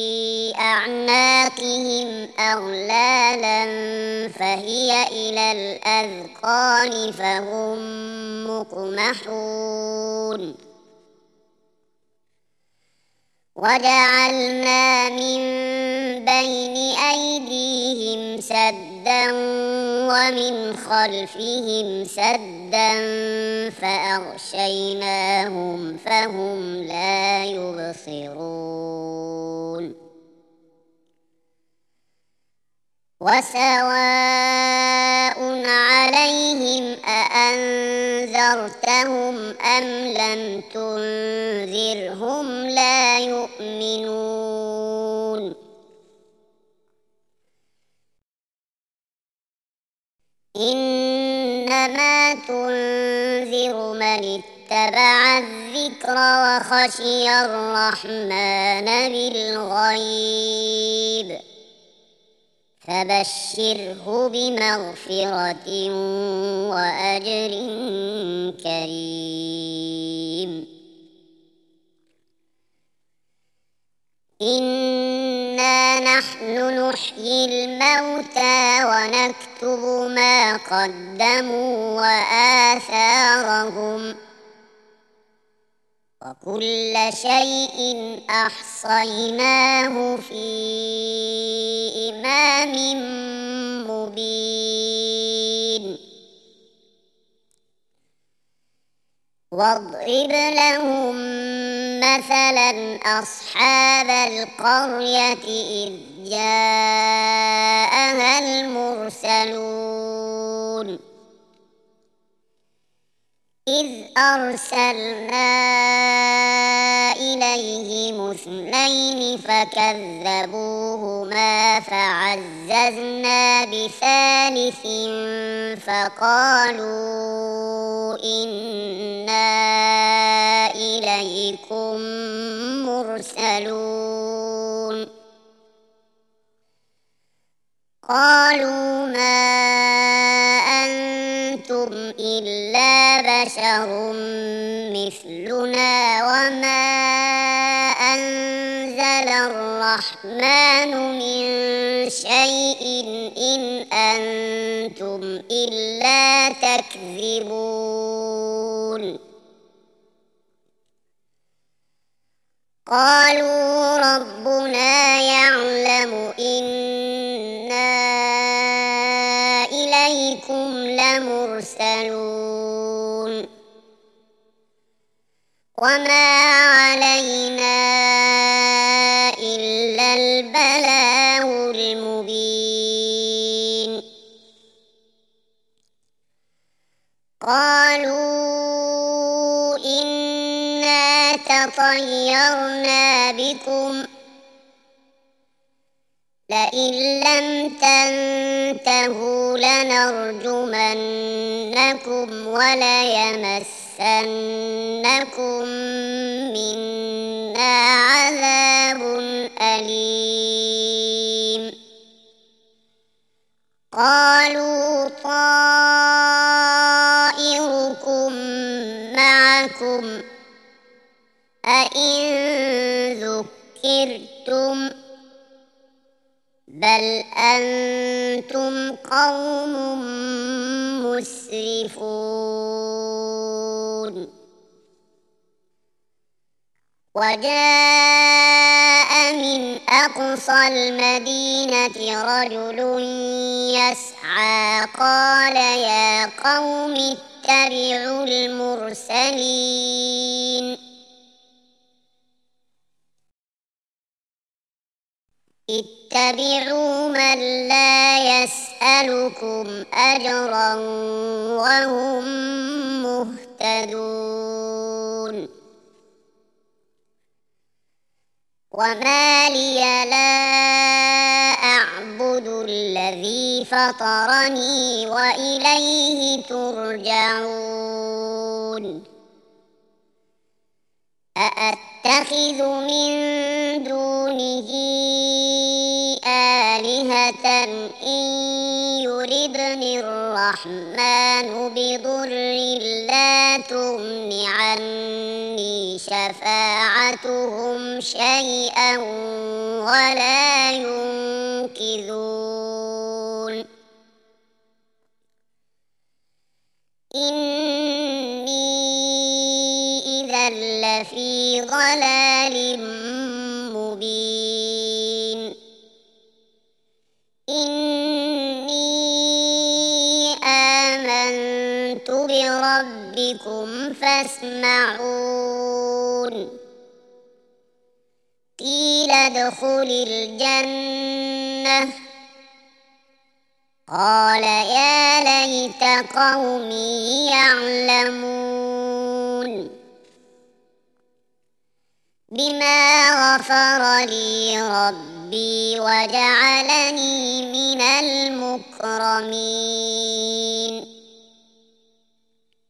أعناقهم أغلالا فهي إلى الأذقان فهم مقمحون وجعلنا من بين أيديهم سدا ومن خلفهم سدا فأغشيناهم فهم لا يبصرون وسواء عليهم أأنذرتهم أم لم تنذرهم لا يؤمنون إنما تنذر من اتبع الذكر وخشي الرحمن بالغيب فبشره بمغفرة وأجر كريم إنا نحن نحيي الموتى ونكتب ما قدموا وآثارهم وكل شيء أحصيناه في إمام مبين واضرب لهم مثلا أصحاب القرية إذ جاءها المرسلون إذ أرسلنا إليهم اثنين فكذبوهما فعززنا بثالث فقالوا إنا إليكم مرسلون قالوا ما أنتم إلا بشر مثلنا وما أنزل الرحمن من شيء إن أنتم إلا تكذبون قالوا ربنا يعلم إنا إليكم لمرسلون وما علينا إلا البلاغ المبين قالوا إنا تطيرنا بكم لئن لم تنتهوا لنرجمنكم وليمسنكم منا عذاب أليم قالوا طائركم معكم أئن ذكرتم بل أنتم قوم مسرفون وجاء من أقصى المدينة رجل يسعى قال يا قوم اتبعوا المرسلين اتبعوا من لا يسألكم أجرا وهم مهتدون وما لي لا أعبد الذي فطرني وإليه ترجعون أأتخذ من دونه آلهة إن يردني الرحمن بضر لا تغن عني شفاعتهم شيئا ولا ينقذون إني إذا لفي ضلال آمنت بربكم فاسمعون قيل ادخل الجنة قال يا ليت قومي يعلمون بما غفر لي ربي وجعلني من المكرمين